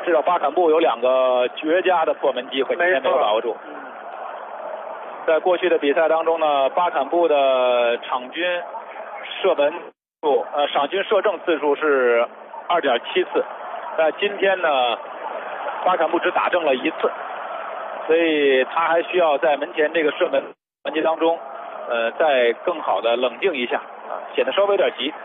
至少巴坎布有2个绝佳的破门机会，今天没有把握住。在过去的比赛当中呢，巴坎布的场均射门数，场均射正次数是2.7次，但今天呢，巴坎布只打正了1次，所以他还需要在门前这个射门环节当中，再更好的冷静一下啊，显得稍微有点急。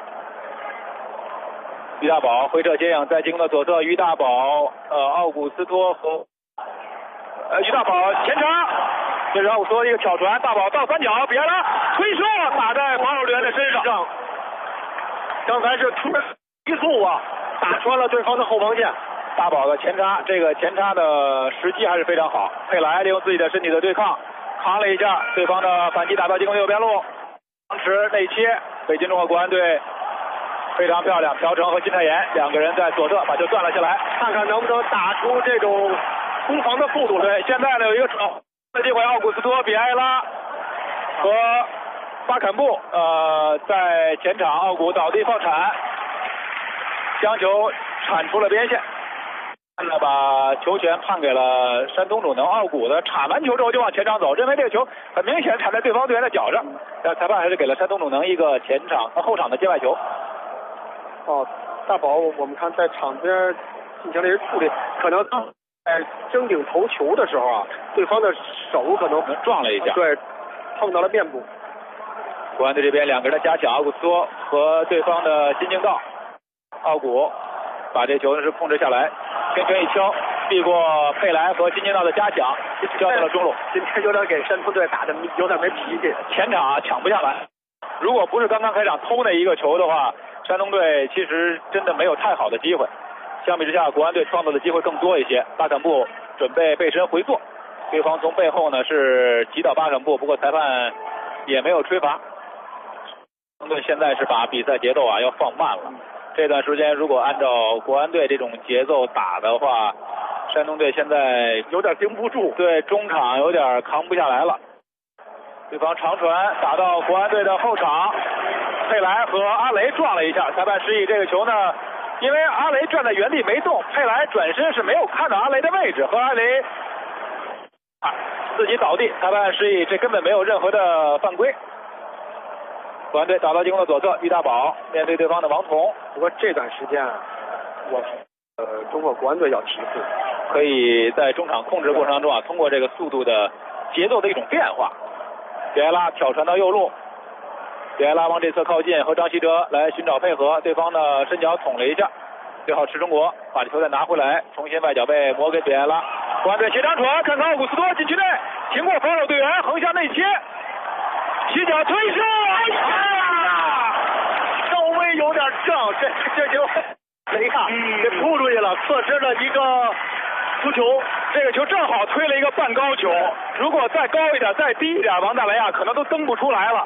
于大宝回撤接应，在进攻的左侧，于大宝、奥古斯托和于大宝前插，这是奥古斯托一个挑传，大宝倒三角，别了，推射打在防守员的身上，刚才是突然急速啊，打穿了对方的后防线。大宝的前插，这个前插的时机还是非常好，佩莱利用自己的身体的对抗，扛了一下对方的反击，打到进攻右边路，当时内切，北京中国国安队。非常漂亮，朴成和金泰妍2个人在左侧把球断了下来，看看能不能打出这种攻防的速度。对，现在呢有一个的机会，奥古斯托、比埃拉和巴坎布，在前场，奥古倒地放铲，将球铲出了边线，把球权判给了山东鲁能。奥古的铲完球之后就往前场走，认为这个球很明显铲在对方队员的脚上，但裁判还是给了山东鲁能一个后场的界外球。 大宝，我们看在场边进行了一个处理，可能在争顶头球的时候啊，对方的手可能撞了一下， 对，碰到了面部。 国安队这边2个人的加强，奥古斯托和对方的金敬道，奥古把这球是控制下来，跟拳一敲，避过佩莱和金敬道的加强，交到了中路。 今天有点给山东队打的有点没脾气， 前场抢不下来。如果不是刚刚开场偷那一个球的话，山东队其实真的没有太好的机会。相比之下，国安队创造的机会更多一些。巴坎布准备背身回做，对方从背后呢是击倒巴坎布，不过裁判也没有吹罚。山东队现在是把比赛节奏要放慢了。这段时间如果按照国安队这种节奏打的话，山东队现在有点盯不住， 对中场有点扛不下来了。对方长传打到国安队的后场，佩莱和阿雷撞了一下，裁判示意这个球呢，因为阿雷站在原地没动，佩莱转身是没有看到阿雷的位置，和阿雷自己倒地，裁判示意这根本没有任何的犯规。国安队打到进攻的左侧，于大宝面对对方的王彤。 不过这段时间中国国安队要提速， 可以在中场控制过程当中通过这个速度的节奏的一种变化。比埃拉挑传到右路，比埃拉往这侧靠近，和张稀哲来寻找配合，对方的伸脚捅了一下，最后池中国把球再拿回来，重新外脚背磨给比埃拉。国安队斜长传，看看奥古斯托禁区内停过防守队员，横向内切，起脚推射，哎呀，稍微有点正，这球没看，给扑出去了，侧身的一个足球，这个球正好推了一个半高球，如果再高一点再低一点，王大雷可能都蹬不出来了。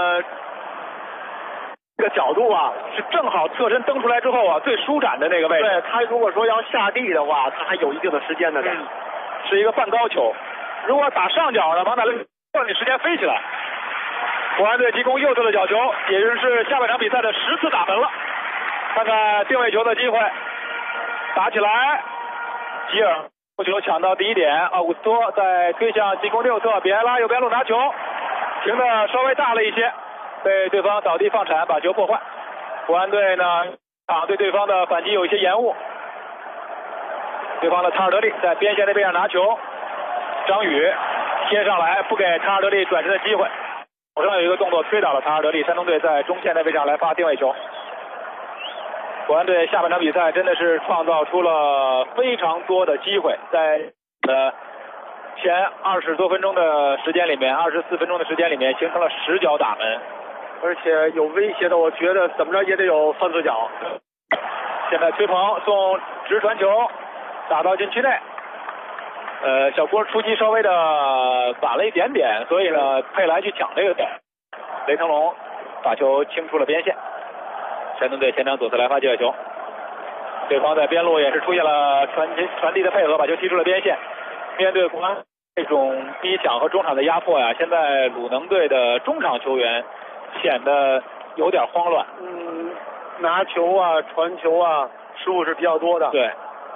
这个角度是正好侧身蹬出来之后最舒展的那个位置。 对，他如果说要下地的话，他还有一定的时间的。 是一个半高球，如果打上角呢，王大雷抓紧时间飞起来。国安队提供右侧的角球，也就是下半场比赛的10次打门了。看看定位球的机会，打起来，吉尔球抢到第1点，奥古斯托在推向进攻右侧，比埃拉右边路拿球，停的稍微大了一些，被对方倒地放铲把球破坏。国安队呢对对方的反击有一些延误，对方的塔尔德利在边线那边上拿球，张宇贴上来不给塔尔德利转身的机会，手上有一个动作推倒了塔尔德利，山东队在中线的位置上来发定位球。国安队下半场比赛真的是创造出了非常多的机会，在前20多分钟的时间里面，24分钟的时间里面形成了10脚打门， 而且有威胁的，我觉得怎么着也得有3、4脚。 现在崔鹏送直传球打到禁区内，小郭出击稍微的晚了一点点，所以呢佩莱去抢这个点，雷腾龙把球清出了边线。山东队前场左侧来发界外球，对方在边路也是出现了传递的配合，把球踢出了边线。面对国安这种逼抢和中场的压迫现在鲁能队的中场球员显得有点慌乱。 拿球传球失误是比较多的。 对，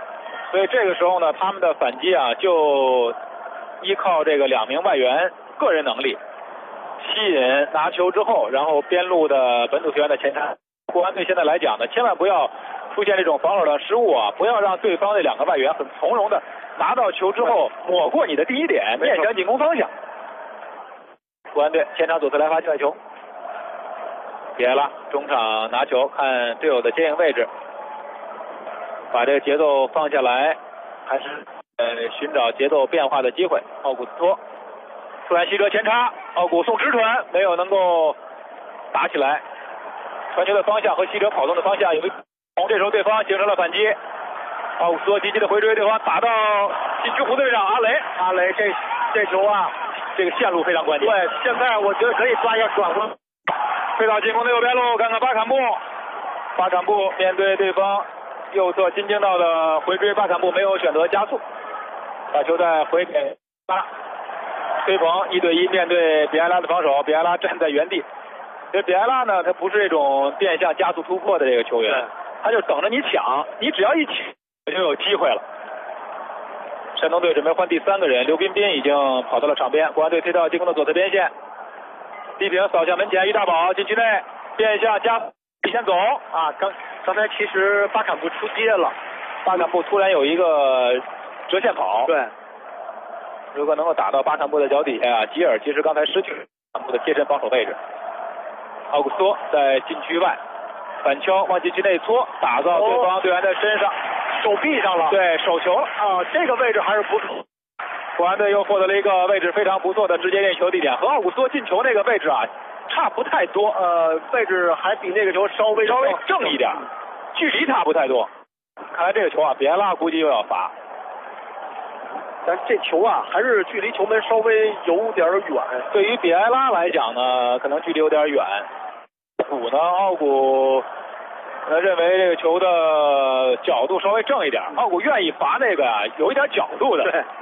所以这个时候呢，他们的反击啊，就依靠这个2名外援个人能力，吸引拿球之后，然后边路的本土球员的前插。国安队现在来讲呢，千万不要出现这种防守的失误啊，不要让对方的2个外援很从容的拿到球之后抹过你的第一点，面向进攻方向。国安队前场左侧来发界外球，别了，中场拿球，看队友的接应位置，把这个节奏放下来，还是寻找节奏变化的机会。奥古斯托突然西哲前插，奥古送直传，没有能够打起来。传球的方向和西哲跑动的方向有一，这时候对方形成了反击。奥古斯托积极的回追对方，打到禁区弧的位置上，阿雷这球啊，这个线路非常关键。对，现在我觉得可以抓一下转换。飞到进攻的右边路，看看巴坎布面对对方右侧金京道的回追，巴坎布没有选择加速，把球再回给崔鹏1对1面对比埃拉的防守，比埃拉站在原地。这比埃拉呢，他不是这种变向加速突破的这个球员，他就等着你抢，你只要一起就有机会了。山东队准备换第3个人，刘彬彬已经跑到了场边，国安队推到进攻的左侧边线，地平扫向门前，于大宝禁区内变向加提前走啊！刚才其实巴坎布出街了，巴坎布突然有一个折线跑，对，如果能够打到巴坎布的脚底下，吉尔其实刚才失去巴坎布的贴身防守位置。奥古斯托在禁区外反敲往禁区内搓，打到对方队员的身上，手臂上了，对，手球了啊！这个位置还是不错。国安队又获得了一个位置非常不错的直接进球地点，和奥古斯托进球那个位置啊差不太多，位置还比那个球稍微正一点，距离差不太多。看来这个球啊，比埃拉估计又要罚。但这球啊，还是距离球门稍微有点远。对于比埃拉来讲呢，可能距离有点远。奥古认为这个球的角度稍微正一点，奥古愿意罚那个啊有一点角度的。对。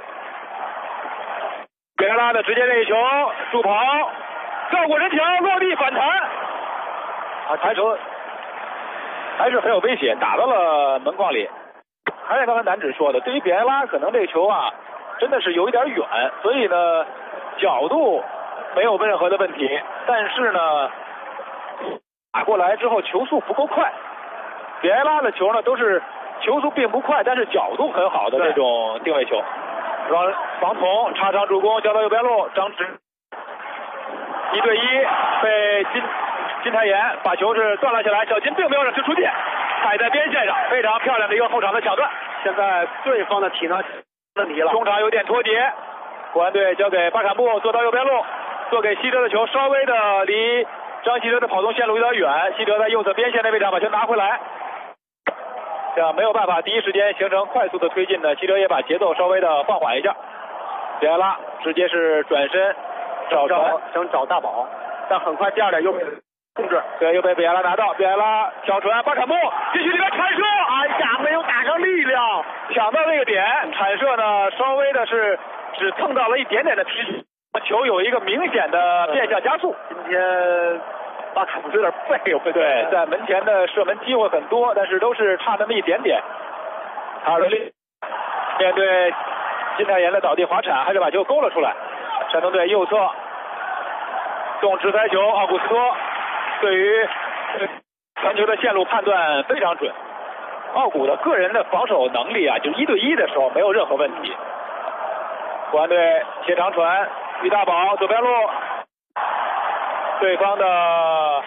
比埃拉的直接任意球，助跑，绕过人墙，落地反弹，弹球还是很有威胁，打到了门框里。还是刚才男子说的，对于比埃拉可能这个球啊真的是有一点远，所以呢角度没有任何的问题，但是呢打过来之后球速不够快。比埃拉的球呢都是球速并不快，但是角度很好的那种定位球。王彤插上助攻，交到右边路，张弛1对1被金泰妍把球是断了下来，小金并没有让球出界，踩在边线上，非常漂亮的一个后场的抢断。现在对方的体能问题了，中场有点脱节，国安队交给巴坎布，做到右边路，做给西哲的球稍微的离张稀哲的跑动线路有点远，稀哲在右侧边线的位置上把球拿回来，这样没有办法第一时间形成快速的推进呢，稀哲也把节奏稍微的放缓一下。比埃拉直接是转身想找大宝，但很快第2点又被控制，对，又被比埃拉拿到，比埃拉挑传巴坎布禁区里面铲射，哎呀，没有打上力量，抢到那个点，铲射呢稍微的是只碰到了一点点的皮，球有一个明显的变向加速。今天巴坎布有点废，对，在门前的射门机会很多，但是都是差那么一点点。卡尔德利面对金泰妍的倒地滑铲，还是把球勾了出来。山东队右侧送直塞球，奥古斯托对于传球的线路判断非常准。奥古的个人的防守能力啊，就1对1的时候没有任何问题。国安队切长传，于大宝左边路，对方的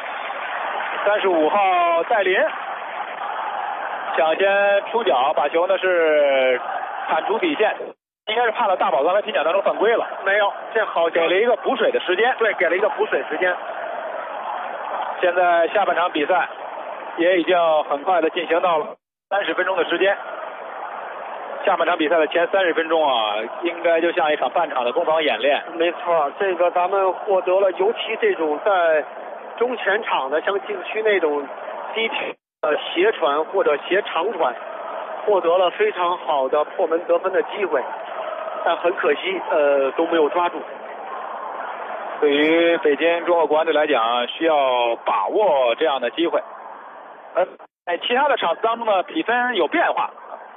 35号戴林抢先出脚，把球呢是铲出底线，应该是判了大宝刚才踢脚当中犯规了。没有，这好给了一个补水的时间。对，给了一个补水时间。现在下半场比赛也已经很快的进行到了30分钟的时间。下半场比赛的前30分钟啊，应该就像一场半场的攻防演练。没错，这个咱们获得了，尤其这种在中前场的，像禁区那种低体斜传或者斜长传，获得了非常好的破门得分的机会，但很可惜都没有抓住。对于北京中赫国安队来讲，需要把握这样的机会。在其他的场次当中呢，比分有变化。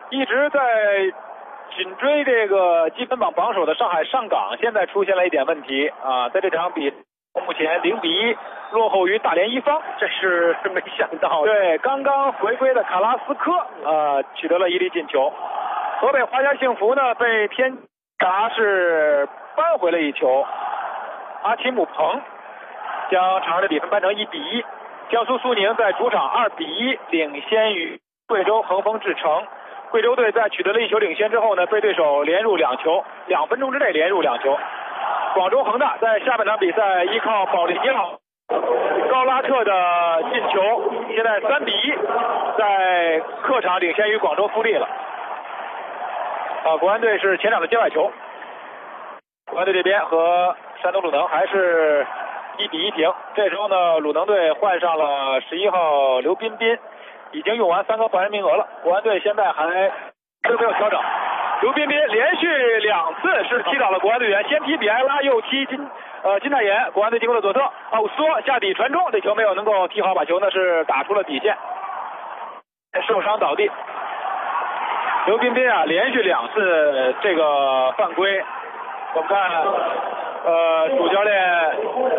一直在紧追这个积分榜榜首的上海上港，现在出现了一点问题啊，在这场比目前0-1落后于大连一方， 这是没想到。 对，刚刚回归的卡拉斯科取得了1粒进球。河北华夏幸福呢被天达是扳回了1球，阿奇姆彭将场上的比分扳成1-1。江苏苏宁在主场2-1领先于贵州恒丰智诚。贵州队在取得了1球领先之后呢，被对手连入2球，2分钟之内连入2球。广州恒大在下半场比赛依靠保利尼奥、高拉特的进球，现在3-1，在客场领先于广州富力了。国安队是前场的界外球。国安队这边和山东鲁能还是1-1平。这时候呢，鲁能队换上了11号刘彬彬，已经用完3个换人名额了。国安队现在还没有调整。刘彬彬连续2次是踢倒了国安队员，先踢比埃拉，又踢金泰妍。国安队进攻的左侧，奥斯托下底传中，这球没有能够踢好，把球呢是打出了底线，受伤倒地。刘彬彬啊，连续2次这个犯规。我们看，主教练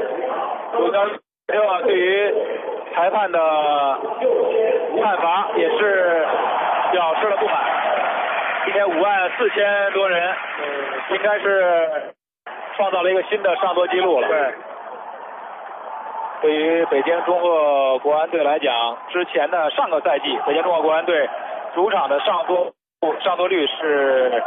对于裁判的判罚也是表示了不满。今天54000多人，应该是创造了一个新的上座纪录了。 对， 对于北京中赫国安队来讲，之前的上个赛季，北京中赫国安队主场的上座率是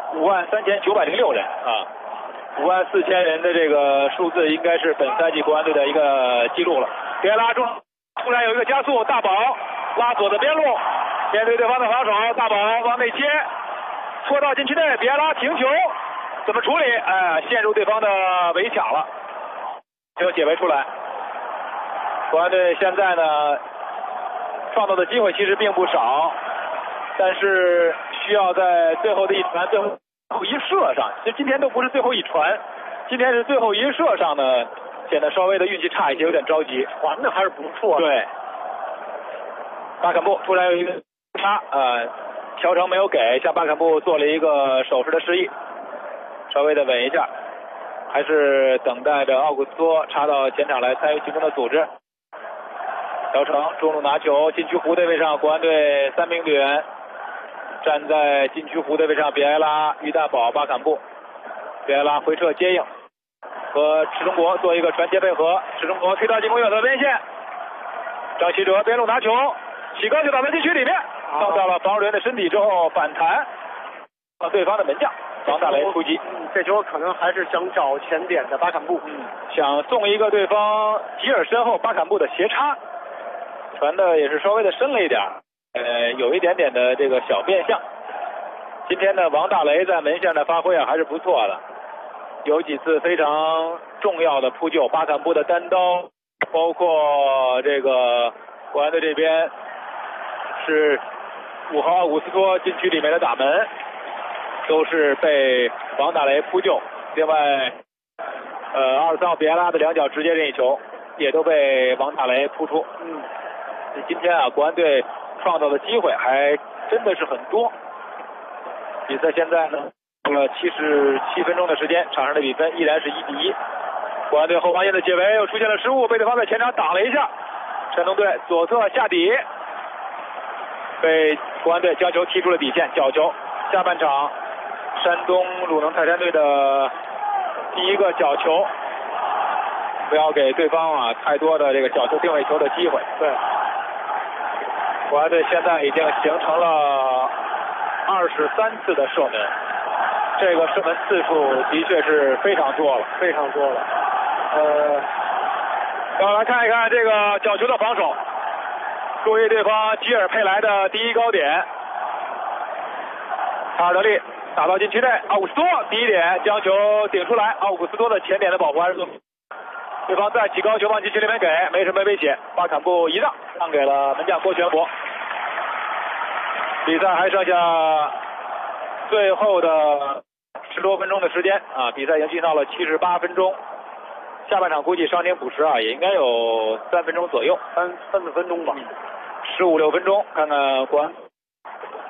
53906人啊，54000人的这个数字应该是本赛季国安队的一个记录了。别拉中，突然有一个加速，大宝拉左的边路，面对对方的防守，大宝往内切，戳到禁区内，别拉停球，怎么处理？陷入对方的围抢了，没有解围出来。国安队现在呢，创造的机会其实并不少，但是需要在最后的一传、最后一射上，其实今天都不是最后一传，今天是最后一射上呢，显得稍微的运气差一些，有点着急。 传的还是不错的。 对，巴坎布突然有一个插，乔成没有给，向巴坎布做了一个手势的示意，稍微的稳一下，还是等待着奥古斯托插到前场来参与进攻的组织。乔成中路拿球，禁区弧对位上，国安队3名队员站在禁区弧对位上，比埃拉、于大宝、巴坎布。比埃拉回撤接应，和池中国做一个传接配合，池中国推到进攻右侧边线，张稀哲边路拿球，起高就打在禁区里面，撞到了防守员的身体之后反弹，到对方的门将王大雷突击。 这球可能还是想找前点的巴坎布， 想送一个对方吉尔身后巴坎布的斜插，传的也是稍微的深了一点，有一点点的这个小变向。今天呢，王大雷在门线的发挥还是不错的，有几次非常重要的扑救，巴坎布的单刀，包括这个国安队这边是5号奥古斯托禁区里面的打门，都是被王大雷扑救。另外23号比埃拉的2脚直接任意球也都被王大雷扑出。今天啊，国安队创造的机会还真的是很多。比赛现在呢，用了77分钟的时间，场上的比分依然是1-1。国安队后防线的解围又出现了失误，被对方在前场挡了一下。山东队左侧下底，被国安队将球踢出了底线，角球。下半场，山东鲁能泰山队的第一个角球，不要给对方太多的这个角球定位球的机会。 对， 国安队现在已经形成了23次的射门，这个射门次数的确是非常多了， 非常多了。 我们来看一看这个角球的防守，注意对方吉尔佩莱的第一高点，卡尔德利打到禁区内，奥古斯托第一点将球顶出来，奥古斯托的前点的保护还是对方再起高球往禁区里面给，没什么危险，巴坎布一让给了门将郭全博。比赛还剩下最后的10多分钟的时间比赛已经进到了78分钟，下半场估计伤停补时也应该有3分钟左右，3-4分钟吧，15-16分钟，看看国安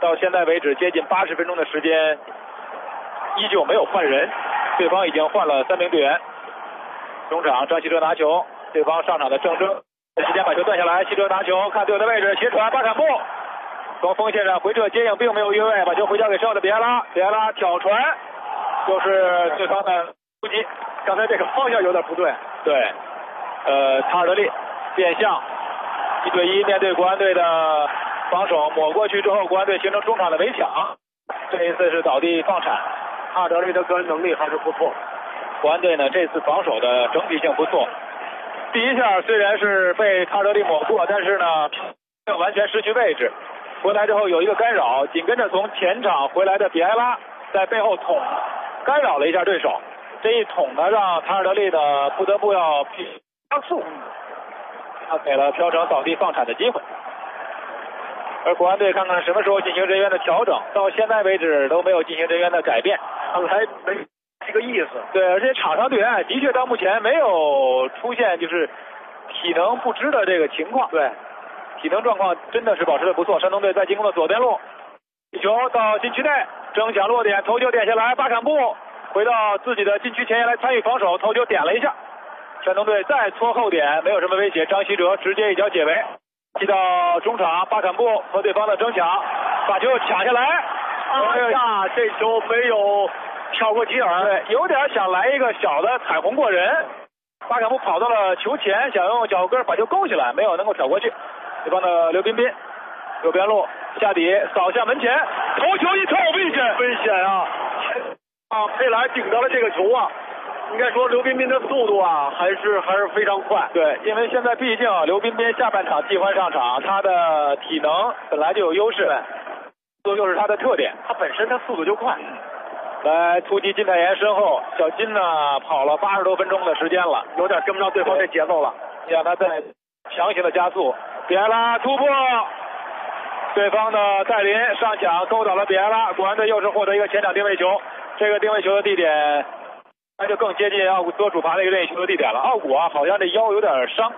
到现在为止接近80分钟的时间，依旧没有换人，对方已经换了3名队员。中场张稀哲拿球，对方上场的郑铮期间把球断下来，稀哲拿球看队友的位置，斜传巴坎布从锋线上回撤接应，并没有越位，把球回交给身后的比埃拉，比埃拉挑传，就是对方的突击。 刚才这个方向有点不对。 对，塔尔德利变向1对1面对国安队的防守，抹过去之后，国安队形成中场的围抢，这一次是倒地放铲。 塔尔德利的个人能力还是不错。 国安队呢这次防守的整体性不错，第一下虽然是被塔尔德利抹过，但是呢没有完全失去位置。回来之后有一个干扰，紧跟着从前场回来的比埃拉在背后捅，干扰了一下对手。这一捅呢，让塔尔德利呢不得不要加速，他给了朴成倒地放铲的机会。而国安队看看什么时候进行人员的调整，到现在为止都没有进行人员的改变， 看来没这个意思。 对，而且场上队员的确到目前没有出现就是体能不支的这个情况。 对， 体能状况真的是保持的不错。山东队在进攻的左边路，球到禁区内，争抢落点，头球点下来，巴坎布回到自己的禁区前沿来参与防守，头球点了一下。山东队再搓后点，没有什么威胁，张稀哲直接一脚解围，踢到中场，巴坎布和对方的争抢，把球抢下来。 哎呀，这球没有跳过吉尔， 对，有点想来一个小的彩虹过人。巴坎布跑到了球前，想用脚跟把球勾起来，没有能够挑过去。对方的刘彬彬，右边路下底扫向门前，头球一投，危险啊！ 佩莱顶到了这个球啊。应该说刘彬彬的速度啊，还是非常快。 对，因为现在毕竟刘彬彬下半场替换上场，他的体能本来就有优势，这就是他的特点。 他本身他速度就快。 来突击金泰妍身后，小金呢跑了80多分钟的时间了， 有点跟不上对方这节奏了， 让他再强行的加速。比埃拉突破，对方的戴林上抢勾倒了比埃拉，国安队又是获得一个前场定位球。这个定位球的地点那就更接近奥古斯托主罚的一个任意球的地点了。奥古啊，好像这腰有点伤，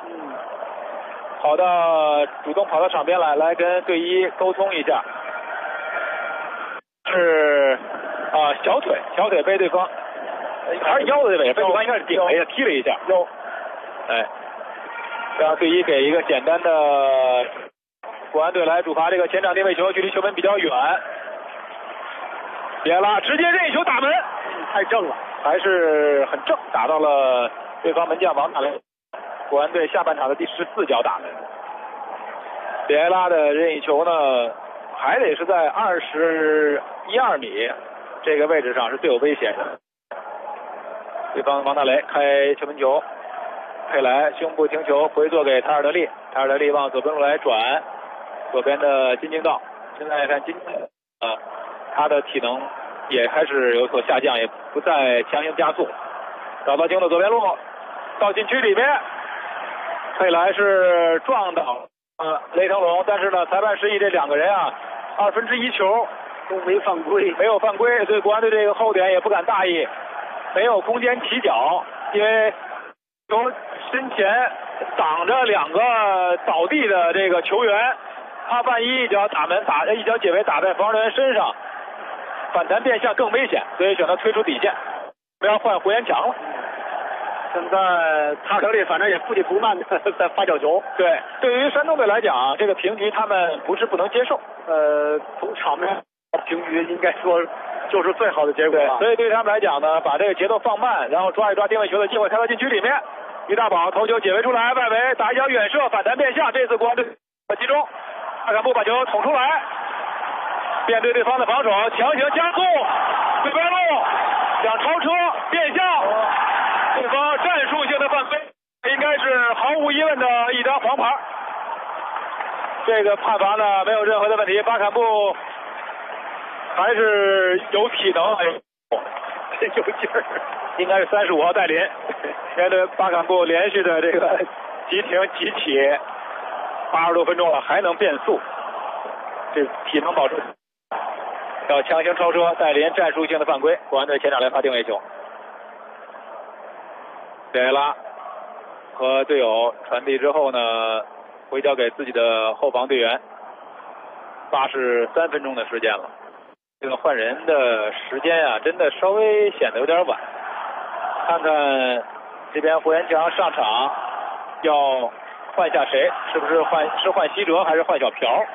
主动跑到场边来跟队医沟通一下。是小腿被对方，还是腰的位置被对方应该是顶了一下，踢了一下。哎，让队医给一个简单的国安队来主罚这个前场定位球，距离球门比较远。别了，直接任意球打门， 太正了。 还是很正，打到了对方门将王大雷。国安队下半场的第14脚打门。比埃拉的任意球呢，还得是在21、22米这个位置上是最有危险的。对方王大雷开球门球，佩莱胸部停球回做给塔尔德利，塔尔德利往左边路来转，左边的金京道。现在看金京他的体能也开始有所下降，也不再强行加速。找到京的左边路，到禁区里面，佩莱是撞倒雷腾龙，但是呢，裁判示意这2个人啊1/2球都没犯规， 没有犯规，所以国安队这个后点也不敢大意，没有空间起脚，因为从身前挡着2个倒地的这个球员，他万一一脚打门一脚解围打在防守人员身上，反弹变向更危险，所以选择推出底线，不要换胡延强了。 现在塔尔德利反正也不紧不慢的在发角球。 对，对于山东队来讲，这个平局他们不是不能接受。 从场面平局应该说就是最好的结果了。 所以对于他们来讲呢，把这个节奏放慢，然后抓一抓定位球的机会，开到禁区里面。于大宝头球解围出来，外围打一脚远射，反弹变向，这次国安队集中，巴坎布把球捅出来，面对对方的防守，强行加速，对边路想超车变向，对方战术性的犯规，应该是毫无疑问的一张黄牌。这个判罚呢没有任何的问题，巴坎布还是有体能，有劲儿，应该是35号戴林，面对巴坎布连续的这个急停急起，80多分钟了还能变速，这体能保持。要强行超车，戴林战术性的犯规，国安队前场来罚定位球。比埃拉和队友传递之后呢，回交给自己的后防队员 83分钟的时间了。这个换人的时间啊，真的稍微显得有点晚。看看这边胡元强上场要换下谁？是不是换西哲还是换小朴？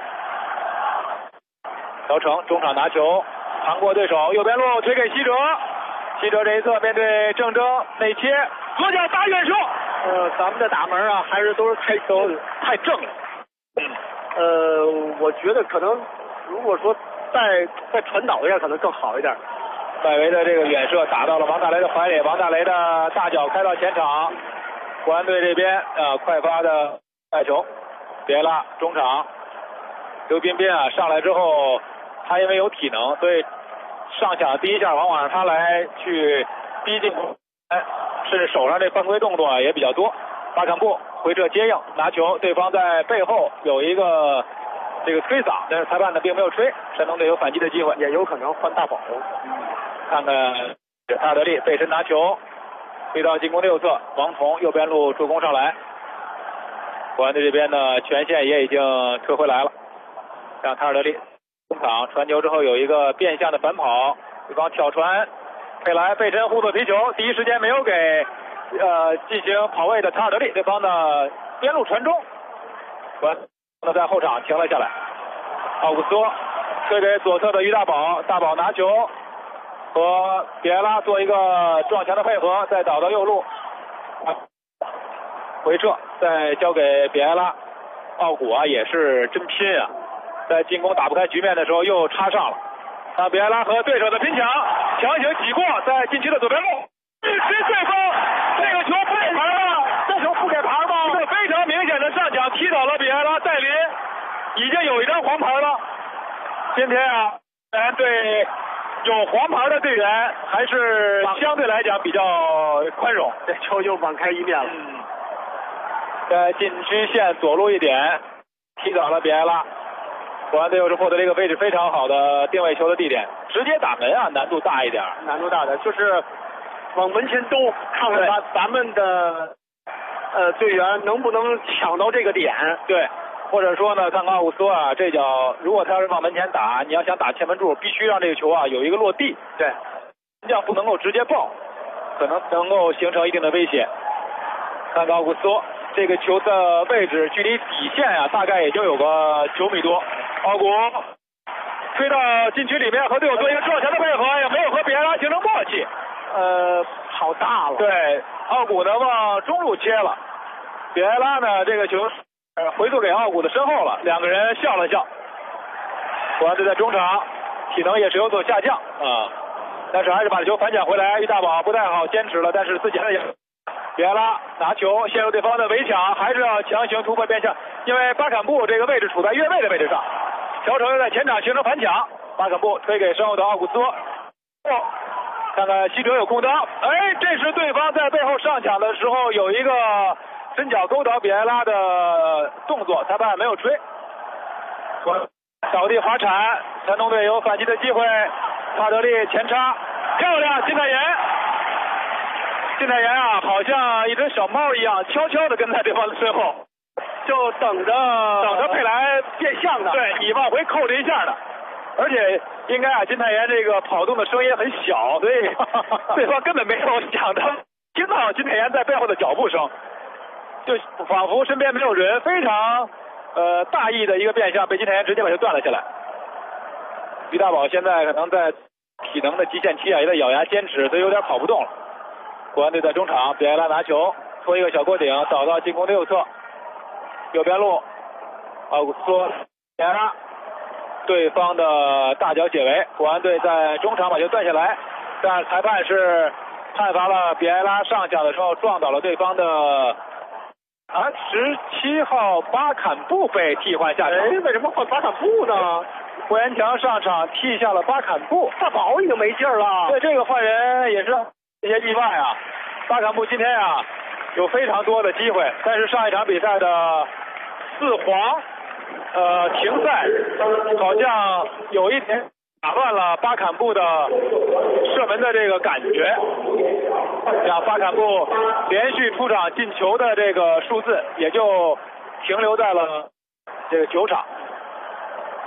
姚成中场拿球，扛过对手，右边路推给西哲。西哲这一侧面对郑铮内切，左脚打远射。 咱们的打门啊，还是都太正了。我觉得可能如果说再传导一下，可能更好一点。 外围的这个远射打到了王大雷的怀里，王大雷的大脚开到前场，国安队这边快发的带球，别拉中场，刘彬彬啊上来之后，他因为有体能，所以上抢第一下往往让他来去逼近，甚至手上这犯规动作也比较多。巴坎布回撤接应拿球，对方在背后有一个这个吹嗓，但是裁判呢并没有吹，山东队有反击的机会， 也有可能换大宝。 看看塔尔德利背身拿球，推到进攻右侧，王彤右边路助攻上来。国安队这边呢，全线也已经撤回来了，让塔尔德利中场传球之后有一个变向的反跑，对方挑传，佩莱背身护送皮球，第一时间没有给进行跑位的塔尔德利，对方的边路传中，国安在后场停了下来。奥古斯托推给左侧的于大宝，大宝拿球。和比埃拉做一个撞墙的配合，再倒到右路，回撤，再交给比埃拉。奥古啊也是真拼啊，在进攻打不开局面的时候又插上了。让比埃拉和对手的拼抢，强行挤过在禁区的左边路，对方这个球不给牌了，这球不给牌吗？这非常明显的上抢踢倒了比埃拉，戴林已经有一张黄牌了。今天啊，对。有黄牌的队员还是相对来讲比较宽容， 这球就网开一面了。 在禁区线左路一点，踢倒了比埃拉。国安队又是获得了一个位置非常好的定位球的地点，直接打门啊，难度大一点。 难度大的就是往门前兜，看看咱们的队员能不能抢到这个点。 对。或者说呢，看看奥古斯托啊，这脚如果他要是往门前打，你要想打前门柱，必须让这个球啊有一个落地， 对， 这样不能够直接爆，可能能够形成一定的威胁。看看奥古斯托这个球的位置，距离底线啊大概也就有个9米多。奥古推到禁区里面，和队友做一个撞墙的配合，也没有和比埃拉形成默契。 跑大了。 对，奥古呢往中路切了，比埃拉呢这个球。回溯给奥古的身后了，两个人笑了笑。国安队在中场体能也是有所下降啊，但是还是把球反抢回来。于大宝不太好坚持了，但是自己还是比埃拉拿球陷入对方的围抢，还是要强行突破变向，因为巴坎布这个位置处在越位的位置上，乔成又在前场形成反抢，巴坎布推给身后的奥古斯托。看看西哲有空当，这是对方在背后上抢的时候有一个伸脚勾倒比埃拉的动作，裁判没有吹。倒地滑铲，山东队有反击的机会。帕德利前插，漂亮！金泰妍啊，好像一只小猫一样，悄悄地跟在对方的身后， 就等着佩莱变向的， 对你往回扣这一下的。而且应该啊，金泰妍这个跑动的声音很小，所以对方根本没有想到听到金泰妍在背后的脚步声。就仿佛身边没有人，非常大意的一个变向，被金泰妍直接把球断了下来。于大宝现在可能在体能的极限期啊，也在咬牙坚持，所以有点跑不动了。国安队在中场，比埃拉拿球搓一个小锅顶，倒到进攻的右侧，右边路，奥古斯托比埃拉，对方的大脚解围，国安队在中场把球断下来，但裁判是判罚了比埃拉上抢的时候撞倒了对方的。17号巴坎布被替换下场， 为什么换巴坎布呢？ 胡元强上场替下了巴坎布， 大宝已经没劲儿了。 对，这个换人也是一些意外啊。巴坎布今天啊有非常多的机会，但是上一场比赛的4黄停赛，好像有一点打乱了巴坎布的射门的这个感觉，让巴坎布连续出场进球的这个数字也就停留在了这个9场。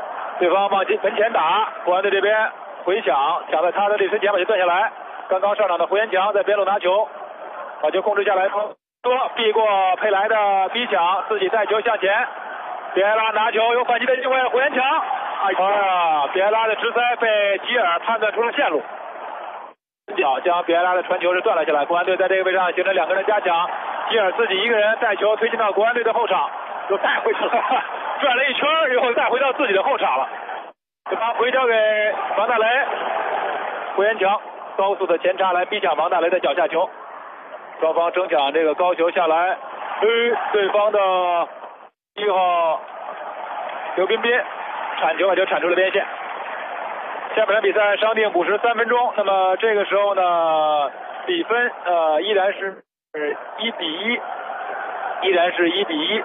对方往门前打，国安队这边回抢，抢在他的这身前把球断下来。刚刚上场的胡延强在边路拿球，把球控制下来，避过佩莱的逼抢，自己带球向前。比埃拉拿球有反击的机会，胡延强，比埃拉的直塞被吉尔判断出了线路，脚将比埃拉的传球是断了下来。国安队在这个位置上形成2个人加强，吉尔自己一个人带球推进到国安队的后场，又带回去了，转了一圈以后带回到自己的后场了。这把回交给王大雷，胡延强高速的前插来逼抢王大雷的脚下球，双方争抢这个高球下来，对方的1号刘彬彬铲球把球铲出了边线。下半场比赛伤定补时3分钟，那么这个时候呢，比分依然是1比1，依然是1比1。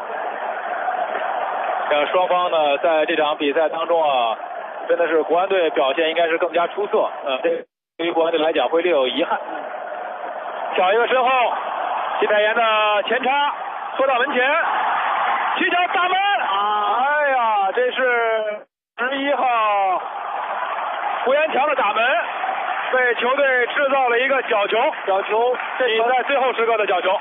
双方呢在这场比赛当中啊，真的是国安队表现应该是更加出色，这对于国安队来讲会略有遗憾。抢一个身后，金泰妍的前插拖到门前，起脚打门，哎呀，这是11号胡延强的打门，为球队制造了一个角球，比赛最后时刻的角球。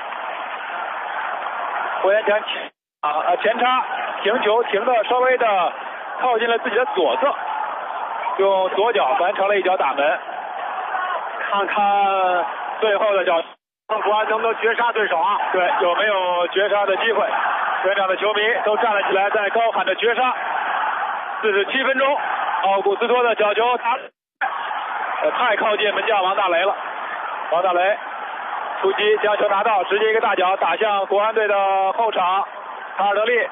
胡延强前插停球停的稍微的靠近了自己的左侧，用左脚完成了一脚打门。看看最后的角球，国安能不能绝杀对手啊？对，有没有绝杀的机会？全场的球迷都站了起来，在高喊着绝杀。47分钟，奥古斯托的角球太靠近门将王大雷了。王大雷出击将球拿到，直接一个大脚打向国安队的后场。卡尔德利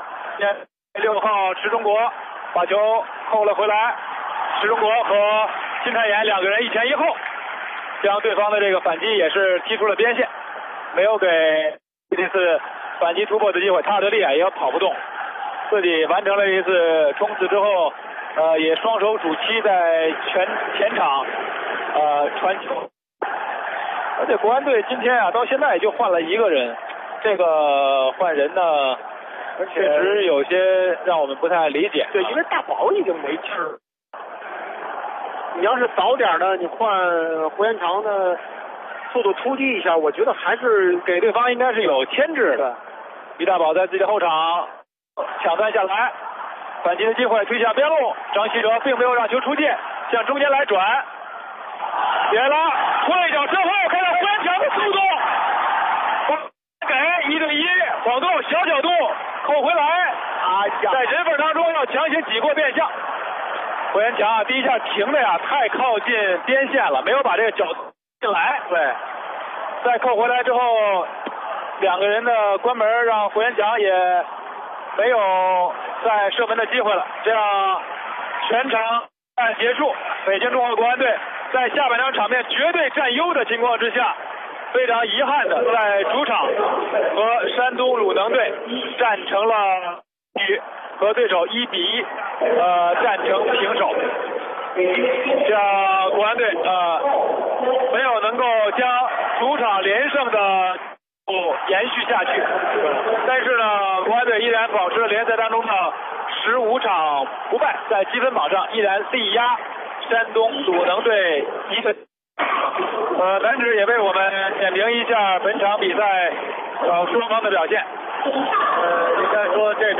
6号池中国把球扣了回来，池中国和金泰妍2个人一前一后，将对方的这个反击也是踢出了边线，没有给这次反击突破的机会。卡尔德利也跑不动，自己完成了一次冲刺之后，也双手主膝在前场传球。而且国安队今天啊到现在就换了1个人，这个换人呢确实有些让我们不太理解。 对，因为大宝已经没气儿。你要是早点呢，你换胡延强的速度突击一下，我觉得还是给对方应该是有牵制的。于大宝在自己的后场抢断下来，反击的机会推向边路，张稀哲并没有让球出界，向中间来转，别了，拖一脚之后，看到胡延强的速度，给1对1，广东小角度扣回来，在人缝当中要强行挤过变向。胡延强第一下停的呀太靠近边线了，没有把这个脚进来。对，再扣回来之后，2个人的关门让胡延强也没有再射门的机会了。这样全场结束，北京中赫国安队在下半场场面绝对占优的情况之下，非常遗憾的在主场和山东鲁能队战成了和对手1比1战成平手。像国安队没有能够将主场连胜的延续下去，但是呢国安队依然保持了联赛当中的15场不败，在积分榜上依然力压山东鲁能队1分。男子也为我们点评一下本场比赛双方的表现。应该说这